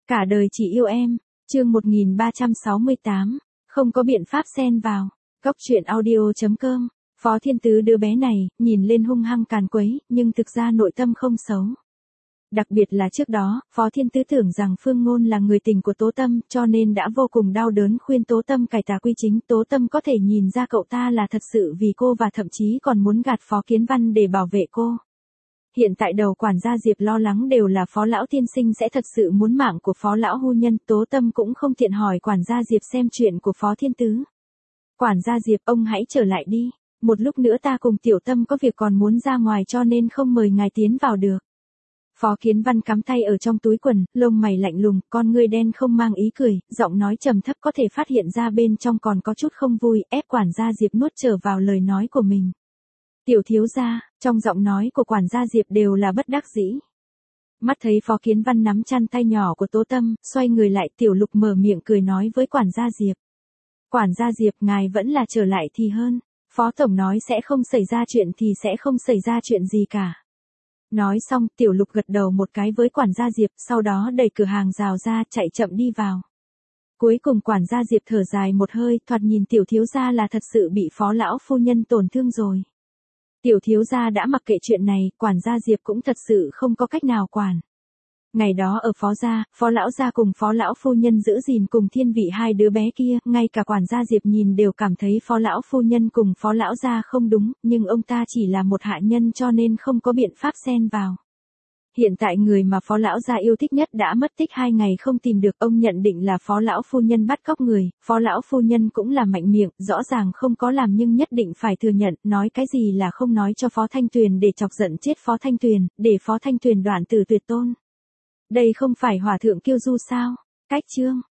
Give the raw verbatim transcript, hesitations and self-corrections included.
Cả đời chỉ yêu em, chương một nghìn ba trăm sáu mươi tám, không có biện pháp xen vào. Góc truyện audio chấm com. Phó Thiên Tứ đứa bé này, nhìn lên hung hăng càn quấy, nhưng thực ra nội tâm không xấu. Đặc biệt là trước đó, Phó Thiên Tứ tưởng rằng Phương Ngôn là người tình của Tố Tâm, cho nên đã vô cùng đau đớn khuyên Tố Tâm cải tà quy chính. Tố Tâm có thể nhìn ra cậu ta là thật sự vì cô và thậm chí còn muốn gạt Phó Kiến Văn để bảo vệ cô. Hiện tại đầu quản gia Diệp lo lắng đều là Phó Lão Tiên Sinh sẽ thật sự muốn mạng của Phó Lão Hu Nhân. Tố Tâm cũng không tiện hỏi quản gia Diệp xem chuyện của Phó Thiên Tứ. Quản gia Diệp, ông hãy trở lại đi. Một lúc nữa ta cùng Tiểu Tâm có việc còn muốn ra ngoài cho nên không mời ngài tiến vào được. Phó Kiến Văn cắm tay ở trong túi quần, lông mày lạnh lùng, con ngươi đen không mang ý cười, giọng nói trầm thấp có thể phát hiện ra bên trong còn có chút không vui, ép quản gia Diệp nuốt trở vào lời nói của mình. Tiểu thiếu gia, trong giọng nói của quản gia Diệp đều là bất đắc dĩ. Mắt thấy Phó Kiến Văn nắm chăn tay nhỏ của Tố Tâm, xoay người lại, Tiểu Lục mở miệng cười nói với quản gia Diệp. Quản gia Diệp, ngài vẫn là trở lại thì hơn. Phó Tổng nói sẽ không xảy ra chuyện thì sẽ không xảy ra chuyện gì cả. Nói xong, Tiểu Lục gật đầu một cái với quản gia Diệp, sau đó đẩy cửa hàng rào ra, chạy chậm đi vào. Cuối cùng quản gia Diệp thở dài một hơi, thoạt nhìn tiểu thiếu gia là thật sự bị Phó Lão Phu Nhân tổn thương rồi. Tiểu thiếu gia đã mặc kệ chuyện này, quản gia Diệp cũng thật sự không có cách nào quản. Ngày đó ở Phó gia, Phó Lão gia cùng Phó Lão Phu Nhân giữ gìn cùng thiên vị hai đứa bé kia, ngay cả quản gia Diệp nhìn đều cảm thấy Phó Lão Phu Nhân cùng Phó Lão gia không đúng, nhưng ông ta chỉ là một hạ nhân cho nên không có biện pháp xen vào. Hiện tại người mà Phó Lão gia yêu thích nhất đã mất tích hai ngày không tìm được, ông nhận định là Phó Lão Phu Nhân bắt cóc người. Phó Lão Phu Nhân cũng là mạnh miệng, rõ ràng không có làm nhưng nhất định phải thừa nhận, nói cái gì là không nói cho Phó Thanh Tuyền để chọc giận chết Phó Thanh Tuyền, để Phó Thanh Tuyền đoạn tử tuyệt tôn. Đây không phải hòa thượng kiêu du sao? Cách chương